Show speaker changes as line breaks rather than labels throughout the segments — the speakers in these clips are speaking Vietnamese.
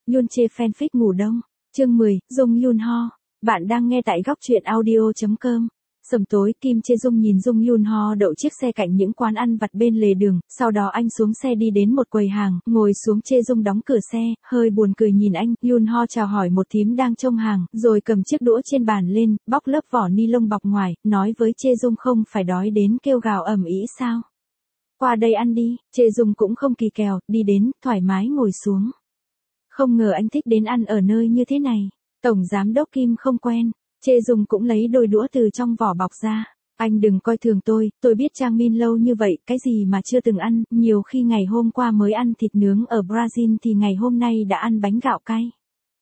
Yoon chê fanfic ngủ đông. Chương 10, Jung Yoon Ho. Bạn đang nghe tại góc truyện audio.com. Sầm tối, Kim Chae Jung nhìn Jung Yoon Ho đậu chiếc xe cạnh những quán ăn vặt bên lề đường, sau đó anh xuống xe đi đến một quầy hàng, ngồi xuống. Chae Jung đóng cửa xe, hơi buồn cười nhìn anh. Yoon Ho chào hỏi một thím đang trông hàng, rồi cầm chiếc đũa trên bàn lên, bóc lớp vỏ ni lông bọc ngoài, nói với Chae Jung không phải đói đến kêu gào ầm ĩ sao. Qua đây ăn đi. Chae Jung cũng không kỳ kèo, đi đến, thoải mái ngồi xuống. Không ngờ anh thích đến ăn ở nơi như thế này. Tổng giám đốc Kim không quen. Chae Jung cũng lấy đôi đũa từ trong vỏ bọc ra. Anh đừng coi thường tôi biết Trang Min lâu như vậy, cái gì mà chưa từng ăn, nhiều khi ngày hôm qua mới ăn thịt nướng ở Brazil thì ngày hôm nay đã ăn bánh gạo cay.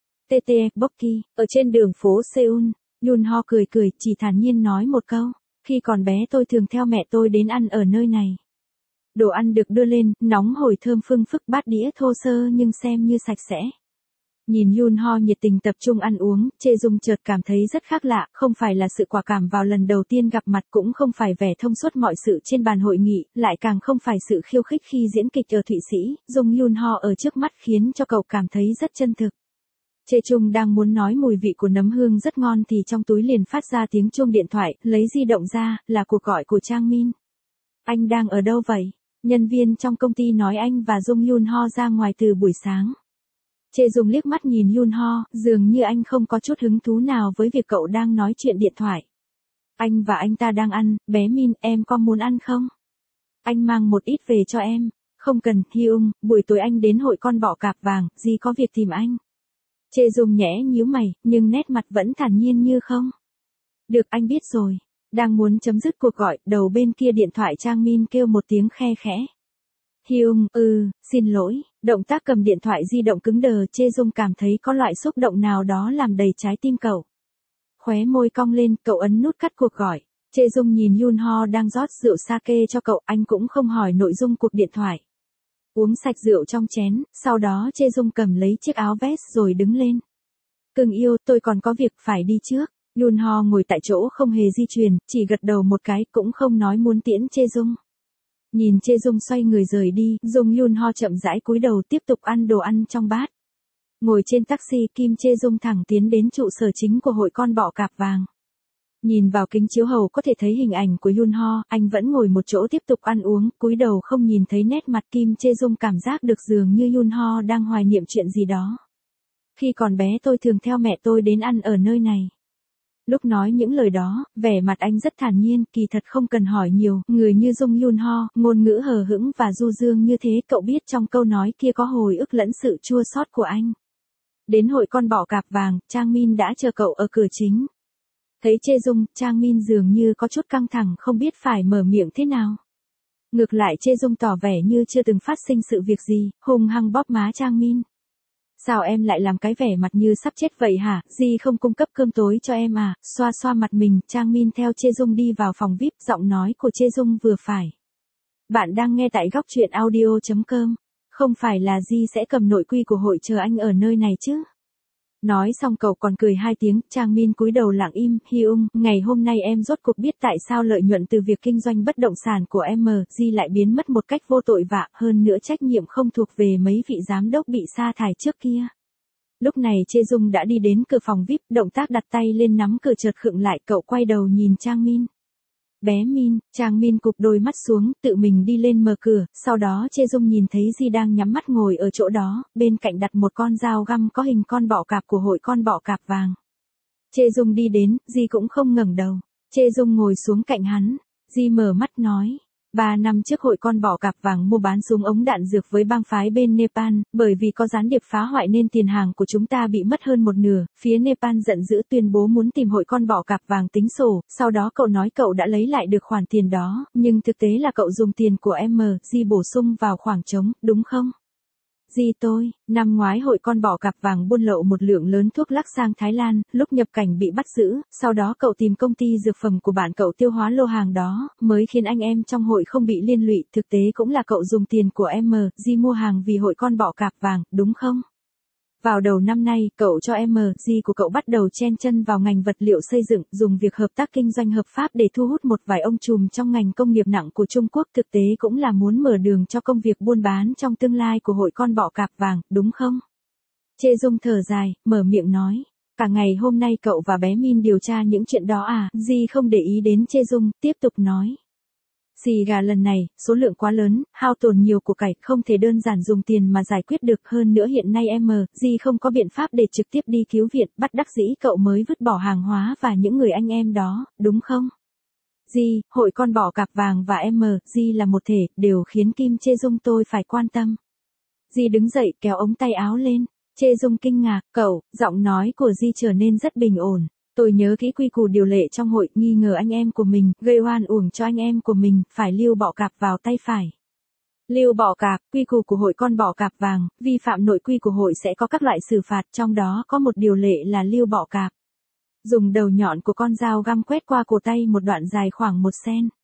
Tete Bokki, ở trên đường phố Seoul, Yoon Ho cười cười, chỉ thản nhiên nói một câu, khi còn bé tôi thường theo mẹ tôi đến ăn ở nơi này. Đồ ăn được đưa lên, nóng hổi thơm phưng phức, bát đĩa thô sơ nhưng xem như sạch sẽ. Nhìn Yoon Ho nhiệt tình tập trung ăn uống, Chae Jung chợt cảm thấy rất khác lạ, không phải là sự quả cảm vào lần đầu tiên gặp mặt, cũng không phải vẻ thông suốt mọi sự trên bàn hội nghị, lại càng không phải sự khiêu khích khi diễn kịch ở Thụy Sĩ. Jung Yoon Ho ở trước mắt khiến cho cậu cảm thấy rất chân thực. Chae Jung đang muốn nói mùi vị của nấm hương rất ngon thì trong túi liền phát ra tiếng chuông điện thoại, lấy di động ra, là cuộc gọi của Trang Min. Anh đang ở đâu vậy? Nhân viên trong công ty nói anh và Jung Yoon Ho ra ngoài từ buổi sáng. Chae Jung liếc mắt nhìn Yoon Ho, dường như anh không có chút hứng thú nào với việc cậu đang nói chuyện điện thoại. Anh và anh ta đang ăn, bé Min, em có muốn ăn không? Anh mang một ít về cho em. Không cần, Hyung, buổi tối anh đến hội con bọ cạp vàng, Di có việc tìm anh. Chae Jung nhẽ nhíu mày, nhưng nét mặt vẫn thản nhiên như không. Được, anh biết rồi. Đang muốn chấm dứt cuộc gọi, đầu bên kia điện thoại Trang Min kêu một tiếng khe khẽ. Hyung, xin lỗi. Động tác cầm điện thoại di động cứng đờ, Chae Jung cảm thấy có loại xúc động nào đó làm đầy trái tim cậu. Khóe môi cong lên, cậu ấn nút cắt cuộc gọi. Chae Jung nhìn Yoon Ho đang rót rượu sake cho cậu, anh cũng không hỏi nội dung cuộc điện thoại. Uống sạch rượu trong chén, sau đó Chae Jung cầm lấy chiếc áo vest rồi đứng lên. Cưng yêu, tôi còn có việc phải đi trước. Yoon Ho ngồi tại chỗ không hề di chuyển, chỉ gật đầu một cái, cũng không nói muốn tiễn Chae Jung. Nhìn Chae Jung xoay người rời đi, Jung Yoon Ho chậm rãi cúi đầu tiếp tục ăn đồ ăn trong bát. Ngồi trên taxi, Kim Chae Jung thẳng tiến đến trụ sở chính của hội con bọ cạp vàng. Nhìn vào kính chiếu hậu có thể thấy hình ảnh của Yoon Ho, anh vẫn ngồi một chỗ tiếp tục ăn uống, cúi đầu không nhìn thấy nét mặt. Kim Chae Jung cảm giác được dường như Yoon Ho đang hoài niệm chuyện gì đó. Khi còn bé tôi thường theo mẹ tôi đến ăn ở nơi này. Lúc nói những lời đó, vẻ mặt anh rất thản nhiên, kỳ thật không cần hỏi nhiều, người như Jung Yoon Ho, ngôn ngữ hờ hững và du dương như thế, cậu biết trong câu nói kia có hồi ức lẫn sự chua xót của anh. Đến hội con bọ cạp vàng, Trang Min đã chờ cậu ở cửa chính. Thấy Chae Jung, Trang Min dường như có chút căng thẳng, không biết phải mở miệng thế nào. Ngược lại Chae Jung tỏ vẻ như chưa từng phát sinh sự việc gì, hung hăng bóp má Trang Min. Sao em lại làm cái vẻ mặt như sắp chết vậy hả, Di không cung cấp cơm tối cho em à? Xoa xoa mặt mình, Trang Min theo Chae Jung đi vào phòng VIP, giọng nói của Chae Jung vừa phải. Bạn đang nghe tại góc truyện audio.com. Không phải là Di sẽ cầm nội quy của hội chờ anh ở nơi này chứ? Nói xong cậu còn cười hai tiếng, Trang Min cúi đầu lặng im. Hyung, ngày hôm nay em rốt cuộc biết tại sao lợi nhuận từ việc kinh doanh bất động sản của em Di lại biến mất một cách vô tội vạ, hơn nữa trách nhiệm không thuộc về mấy vị giám đốc bị sa thải trước kia. Lúc này Chae Jung đã đi đến cửa phòng VIP, động tác đặt tay lên nắm cửa chợt khựng lại, cậu quay đầu nhìn Trang Min. Bé Min, Trang Min cụp đôi mắt xuống, tự mình đi lên mở cửa, sau đó Chae Jung nhìn thấy Di đang nhắm mắt ngồi ở chỗ đó, bên cạnh đặt một con dao găm có hình con bọ cạp của hội con bọ cạp vàng. Chae Jung đi đến, Di cũng không ngẩng đầu. Chae Jung ngồi xuống cạnh hắn, Di mở mắt nói. 3 năm trước hội con bọ cạp vàng mua bán súng ống đạn dược với bang phái bên Nepal, bởi vì có gián điệp phá hoại nên tiền hàng của chúng ta bị mất hơn một nửa, phía Nepal giận dữ tuyên bố muốn tìm hội con bọ cạp vàng tính sổ, sau đó cậu nói cậu đã lấy lại được khoản tiền đó, nhưng thực tế là cậu dùng tiền của em Di bổ sung vào khoảng trống, đúng không? Di năm ngoái hội con bọ cạp vàng buôn lậu một lượng lớn thuốc lắc sang Thái Lan, lúc nhập cảnh bị bắt giữ, sau đó cậu tìm công ty dược phẩm của bạn cậu tiêu hóa lô hàng đó, mới khiến anh em trong hội không bị liên lụy, thực tế cũng là cậu dùng tiền của em Di mua hàng vì hội con bọ cạp vàng, đúng không? Vào đầu năm nay, cậu cho Di của cậu bắt đầu chen chân vào ngành vật liệu xây dựng, dùng việc hợp tác kinh doanh hợp pháp để thu hút một vài ông trùm trong ngành công nghiệp nặng của Trung Quốc, thực tế cũng là muốn mở đường cho công việc buôn bán trong tương lai của hội con bọ cạp vàng, đúng không? Chê Dung thở dài, mở miệng nói. Cả ngày hôm nay cậu và bé Min điều tra những chuyện đó à? Di không để ý đến Chê Dung, tiếp tục nói. Xì gà lần này, số lượng quá lớn, hao tổn nhiều của cải, không thể đơn giản dùng tiền mà giải quyết được. Hơn nữa hiện nay Di không có biện pháp để trực tiếp đi cứu viện, bất đắc dĩ cậu mới vứt bỏ hàng hóa và những người anh em đó, đúng không? Di, hội con bọ cạp vàng và Di là một thể, đều khiến Kim Chê Dung tôi phải quan tâm. Di đứng dậy kéo ống tay áo lên. Chê Dung kinh ngạc, cậu, giọng nói của Di trở nên rất bình ổn. Tôi nhớ kỹ quy củ điều lệ trong hội, nghi ngờ anh em của mình, gây oan uổng cho anh em của mình, phải lưu bọ cạp vào tay phải. Lưu bọ cạp, quy củ của hội con bọ cạp vàng, vi phạm nội quy của hội sẽ có các loại xử phạt, trong đó có một điều lệ là lưu bọ cạp. Dùng đầu nhọn của con dao găm quét qua cổ tay một đoạn dài khoảng 1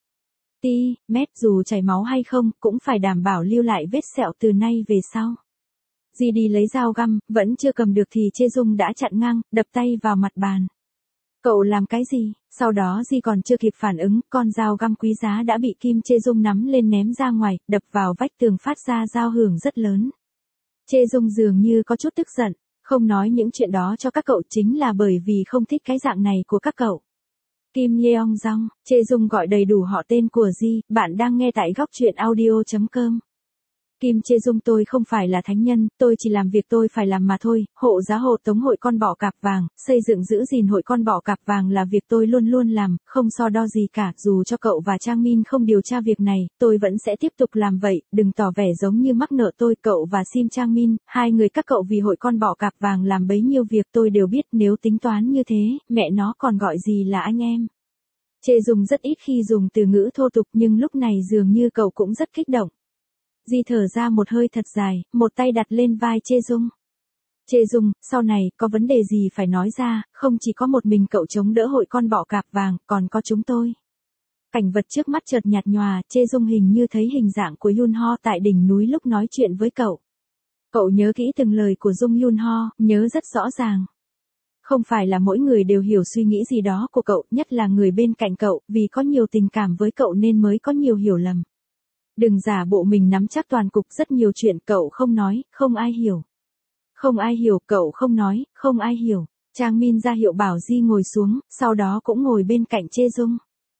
cm, dù chảy máu hay không, cũng phải đảm bảo lưu lại vết sẹo từ nay về sau. Di đi lấy dao găm, vẫn chưa cầm được thì Chê Dung đã chặn ngang, đập tay vào mặt bàn. Cậu làm cái gì? Sau đó Di còn chưa kịp phản ứng, con dao găm quý giá đã bị Kim Chê Dung nắm lên ném ra ngoài, đập vào vách tường phát ra dao hưởng rất lớn. Chê Dung dường như có chút tức giận, không nói những chuyện đó cho các cậu chính là bởi vì không thích cái dạng này của các cậu. Kim Yeong Jong, Chê Dung gọi đầy đủ họ tên của Di, bạn đang nghe tại góc truyện audio.com. Kim Chê Dung tôi không phải là thánh nhân, tôi chỉ làm việc tôi phải làm mà thôi, hộ giá hộ tống hội con bọ cạp vàng, xây dựng giữ gìn hội con bọ cạp vàng là việc tôi luôn luôn làm, không so đo gì cả, dù cho cậu và Trang Min không điều tra việc này, tôi vẫn sẽ tiếp tục làm vậy, đừng tỏ vẻ giống như mắc nợ tôi, cậu và Sim Trang Min, hai người các cậu vì hội con bọ cạp vàng làm bấy nhiêu việc tôi đều biết, nếu tính toán như thế, mẹ nó còn gọi gì là anh em. Chê Dung rất ít khi dùng từ ngữ thô tục nhưng lúc này dường như cậu cũng rất kích động. Di thở ra một hơi thật dài, một tay đặt lên vai Chê Dung. Chê Dung, sau này, có vấn đề gì phải nói ra, không chỉ có một mình cậu chống đỡ hội con bọ cạp vàng, còn có chúng tôi. Cảnh vật trước mắt chợt nhạt nhòa, Chê Dung hình như thấy hình dạng của Yun Ho tại đỉnh núi lúc nói chuyện với cậu. Cậu nhớ kỹ từng lời của Dung Yun Ho, nhớ rất rõ ràng. Không phải là mỗi người đều hiểu suy nghĩ gì đó của cậu, nhất là người bên cạnh cậu, vì có nhiều tình cảm với cậu nên mới có nhiều hiểu lầm. Đừng giả bộ mình nắm chắc toàn cục, rất nhiều chuyện cậu không nói, không ai hiểu. Không ai hiểu, cậu không nói, không ai hiểu. Trang Min ra hiệu bảo Di ngồi xuống, sau đó cũng ngồi bên cạnh Chê Dung.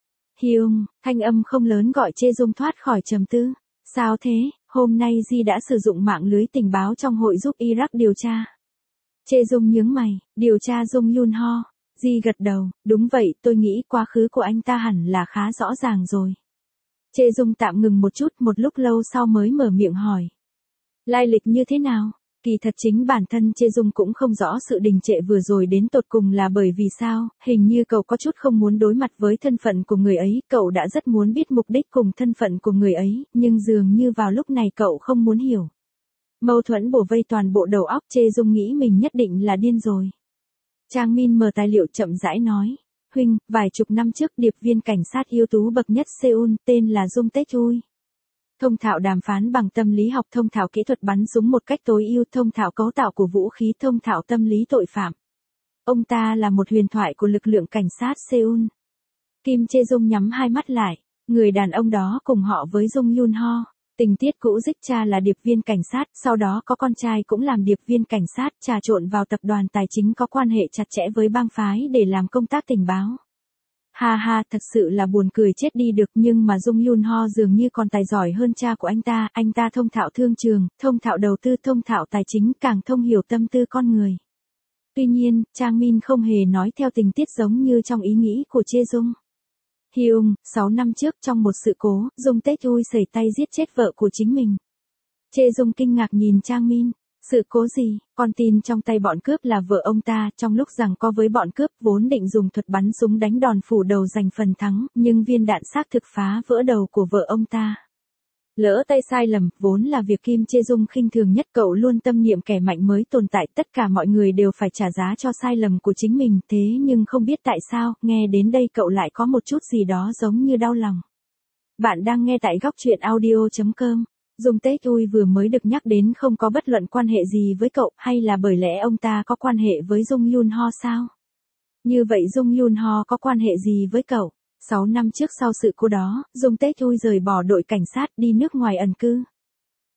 Hyung, thanh âm không lớn gọi Chê Dung thoát khỏi trầm tư. Sao thế, hôm nay Di đã sử dụng mạng lưới tình báo trong hội giúp Iraq điều tra. Chê Dung nhướng mày, điều tra Dung Yun Ho. Di gật đầu, đúng vậy, tôi nghĩ quá khứ của anh ta hẳn là khá rõ ràng rồi. Chê Dung tạm ngừng một chút, một lúc lâu sau mới mở miệng hỏi. Lai lịch như thế nào? Kỳ thật chính bản thân Chê Dung cũng không rõ sự đình trệ vừa rồi đến tột cùng là bởi vì sao, hình như cậu có chút không muốn đối mặt với thân phận của người ấy, cậu đã rất muốn biết mục đích cùng thân phận của người ấy, nhưng dường như vào lúc này cậu không muốn hiểu. Mâu thuẫn bổ vây toàn bộ đầu óc, Chê Dung nghĩ mình nhất định là điên rồi. Trang Min mở tài liệu chậm rãi nói. Huynh, vài chục năm trước điệp viên cảnh sát ưu tú bậc nhất Seoul, tên là Dung Tae-chui. Thông thạo đàm phán bằng tâm lý học, thông thạo kỹ thuật bắn súng một cách tối ưu, thông thạo cấu tạo của vũ khí, thông thạo tâm lý tội phạm. Ông ta là một huyền thoại của lực lượng cảnh sát Seoul. Kim Chê Dung nhắm hai mắt lại, người đàn ông đó cùng họ với Dung Yun Ho. Tình tiết cũ dích cha là điệp viên cảnh sát, sau đó có con trai cũng làm điệp viên cảnh sát, trà trộn vào tập đoàn tài chính có quan hệ chặt chẽ với bang phái để làm công tác tình báo. Ha ha, thật sự là buồn cười chết đi được, nhưng mà Dung Yun Ho dường như còn tài giỏi hơn cha của anh ta thông thạo thương trường, thông thạo đầu tư, thông thạo tài chính, càng thông hiểu tâm tư con người. Tuy nhiên, Trang Min không hề nói theo tình tiết giống như trong ý nghĩ của Chê Dung. Hyung, 6 năm trước trong một sự cố, Dung Tae-chui sẩy tay giết chết vợ của chính mình. Chê Dung kinh ngạc nhìn Trang Min. Sự cố gì? Con tin trong tay bọn cướp là vợ ông ta, trong lúc giằng co với bọn cướp vốn định dùng thuật bắn súng đánh đòn phủ đầu giành phần thắng, nhưng viên đạn xác thực phá vỡ đầu của vợ ông ta. Lỡ tay sai lầm, vốn là việc Kim Chê Dung khinh thường nhất, cậu luôn tâm niệm kẻ mạnh mới tồn tại, tất cả mọi người đều phải trả giá cho sai lầm của chính mình, thế nhưng không biết tại sao, nghe đến đây cậu lại có một chút gì đó giống như đau lòng. Bạn đang nghe tại góc truyện audio.com. Dung Tae-chui vừa mới được nhắc đến không có bất luận quan hệ gì với cậu, hay là bởi lẽ ông ta có quan hệ với Dung Yun Ho sao? Như vậy Dung Yun Ho có quan hệ gì với cậu? 6 năm trước sau sự cố đó, Dung Tae-chui rời bỏ đội cảnh sát đi nước ngoài ẩn cư.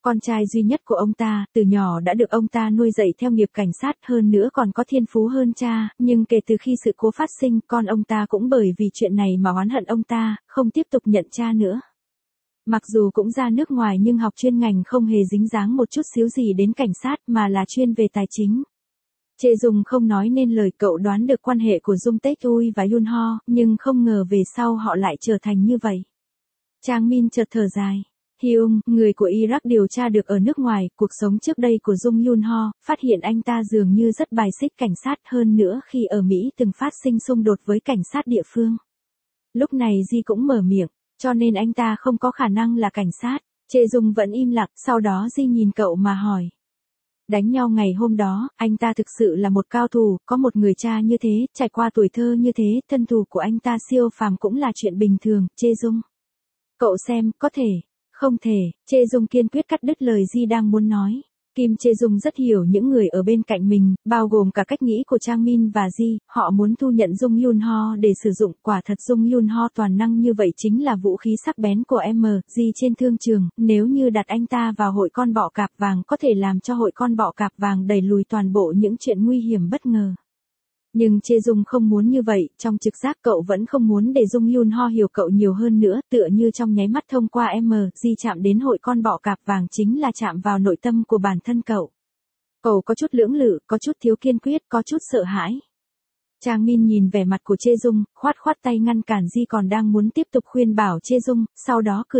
Con trai duy nhất của ông ta, từ nhỏ đã được ông ta nuôi dạy theo nghiệp cảnh sát, hơn nữa còn có thiên phú hơn cha, nhưng kể từ khi sự cố phát sinh, con ông ta cũng bởi vì chuyện này mà oán hận ông ta, không tiếp tục nhận cha nữa. Mặc dù cũng ra nước ngoài nhưng học chuyên ngành không hề dính dáng một chút xíu gì đến cảnh sát mà là chuyên về tài chính. Chê Dung không nói nên lời, cậu đoán được quan hệ của Dung Tae Uy và Yoon Ho, nhưng không ngờ về sau họ lại trở thành như vậy. Trang Min chợt thở dài. Hyung, người của Iraq điều tra được ở nước ngoài, cuộc sống trước đây của Jung Yoon Ho, phát hiện anh ta dường như rất bài xích cảnh sát, hơn nữa khi ở Mỹ từng phát sinh xung đột với cảnh sát địa phương. Lúc này Ji cũng mở miệng, cho nên anh ta không có khả năng là cảnh sát. Chê Dung vẫn im lặng, sau đó Ji nhìn cậu mà hỏi. Đánh nhau ngày hôm đó, anh ta thực sự là một cao thủ, có một người cha như thế, trải qua tuổi thơ như thế, thân thủ của anh ta siêu phàm cũng là chuyện bình thường. Chê Dung. Cậu xem, có thể. Không thể, Chê Dung kiên quyết cắt đứt lời Ji đang muốn nói. Kim Chê Dung rất hiểu những người ở bên cạnh mình, bao gồm cả cách nghĩ của Trang Min và Ji, họ muốn thu nhận Jung Yoon Ho để sử dụng, quả thật Jung Yoon Ho toàn năng như vậy chính là vũ khí sắc bén của Ji trên thương trường, nếu như đặt anh ta vào hội con bọ cạp vàng có thể làm cho hội con bọ cạp vàng đẩy lùi toàn bộ những chuyện nguy hiểm bất ngờ. Nhưng Chê Dung không muốn như vậy, trong trực giác cậu vẫn không muốn để Jung Yoon Ho hiểu cậu nhiều hơn nữa, tựa như trong nháy mắt thông qua Ji chạm đến hội con bọ cạp vàng chính là chạm vào nội tâm của bản thân cậu. Cậu có chút lưỡng lự, có chút thiếu kiên quyết, có chút sợ hãi. Trang Min nhìn vẻ mặt của Chê Dung, khoát tay ngăn cản Ji còn đang muốn tiếp tục khuyên bảo Chê Dung, sau đó cười.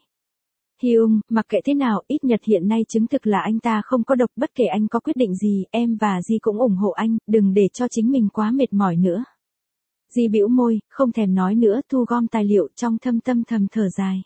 Hyung, mặc kệ thế nào, ít nhất hiện nay chứng thực là anh ta không có độc, bất kể anh có quyết định gì, em và Ji cũng ủng hộ anh, đừng để cho chính mình quá mệt mỏi nữa. Ji bĩu môi, không thèm nói nữa, thu gom tài liệu, trong thâm thở dài.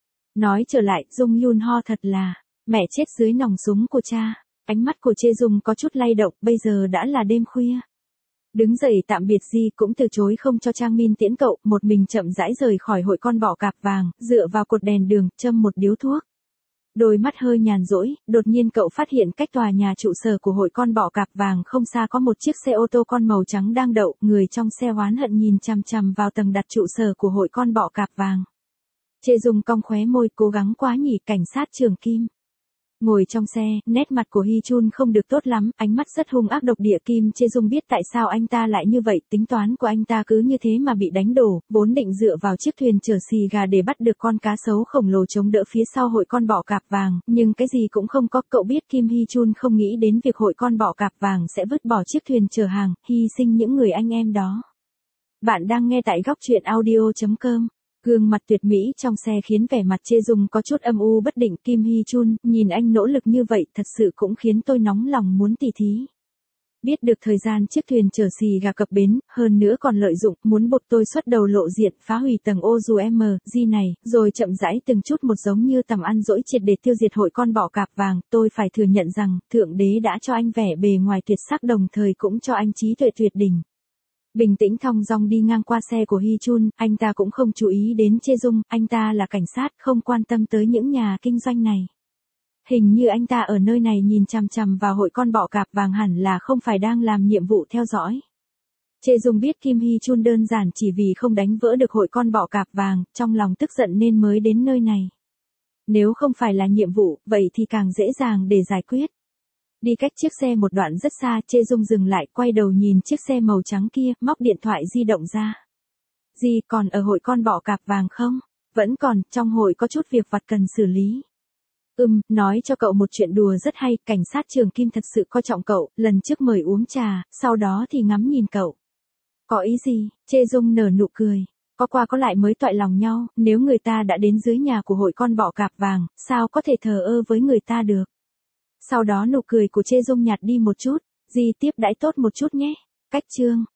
Nói trở lại, Jung Yoon Ho thật là mẹ chết dưới nòng súng của cha. Ánh mắt của Chê Dung có chút lay động, bây giờ đã là đêm khuya. Đứng dậy tạm biệt Ji cũng từ chối không cho Trang Min tiễn cậu, một mình chậm rãi rời khỏi hội con bọ cạp vàng, dựa vào cột đèn đường, châm một điếu thuốc. Đôi mắt hơi nhàn rỗi, đột nhiên cậu phát hiện cách tòa nhà trụ sở của hội con bọ cạp vàng không xa có một chiếc xe ô tô con màu trắng đang đậu, người trong xe oán hận nhìn chằm vào tầng đặt trụ sở của hội con bọ cạp vàng. Chê Dung cong khóe môi, cố gắng quá nhỉ, cảnh sát trưởng Kim. Ngồi trong xe, nét mặt của Hee Chun không được tốt lắm, ánh mắt rất hung ác độc địa. Kim Chê Dung biết tại sao anh ta lại như vậy, tính toán của anh ta cứ như thế mà bị đánh đổ, vốn định dựa vào chiếc thuyền chở xì gà để bắt được con cá sấu khổng lồ chống đỡ phía sau hội con bọ cạp vàng, nhưng cái gì cũng không có. Cậu biết Kim Hee Chun không nghĩ đến việc hội con bọ cạp vàng sẽ vứt bỏ chiếc thuyền chở hàng, hy sinh những người anh em đó. Bạn đang nghe tại góc truyện audio.com. Gương mặt tuyệt mỹ trong xe khiến vẻ mặt Chê Dung có chút âm u bất định. Kim Hee Chun, nhìn anh nỗ lực như vậy thật sự cũng khiến tôi nóng lòng muốn tỉ thí. Biết được thời gian chiếc thuyền chở xì gà cập bến, hơn nữa còn lợi dụng, muốn buộc tôi xuất đầu lộ diện, phá hủy tầng ô dù Ji này, rồi chậm rãi từng chút một giống như tầm ăn dỗi triệt để tiêu diệt hội con bọ cạp vàng. Tôi phải thừa nhận rằng, Thượng Đế đã cho anh vẻ bề ngoài tuyệt sắc đồng thời cũng cho anh trí tuệ tuyệt đỉnh. Bình tĩnh thong dong đi ngang qua xe của Hee Chun, anh ta cũng không chú ý đến Chê Dung, anh ta là cảnh sát, không quan tâm tới những nhà kinh doanh này. Hình như anh ta ở nơi này nhìn chằm vào hội con bọ cạp vàng hẳn là không phải đang làm nhiệm vụ theo dõi. Chê Dung biết Kim Hee Chun đơn giản chỉ vì không đánh vỡ được hội con bọ cạp vàng, trong lòng tức giận nên mới đến nơi này. Nếu không phải là nhiệm vụ, vậy thì càng dễ dàng để giải quyết. Đi cách chiếc xe một đoạn rất xa, Chê Dung dừng lại, quay đầu nhìn chiếc xe màu trắng kia, móc điện thoại di động ra. Gì, còn ở hội con bọ cạp vàng không? Vẫn còn, trong hội có chút việc vặt cần xử lý. Nói cho cậu một chuyện đùa rất hay, cảnh sát trưởng Kim thật sự coi trọng cậu, lần trước mời uống trà, sau đó thì ngắm nhìn cậu. Có ý gì? Chê Dung nở nụ cười. Có qua có lại mới toại lòng nhau, nếu người ta đã đến dưới nhà của hội con bọ cạp vàng, sao có thể thờ ơ với người ta được? Sau đó nụ cười của Chê Dung nhạt đi một chút, Ji tiếp đãi tốt một chút nhé. Cách chương.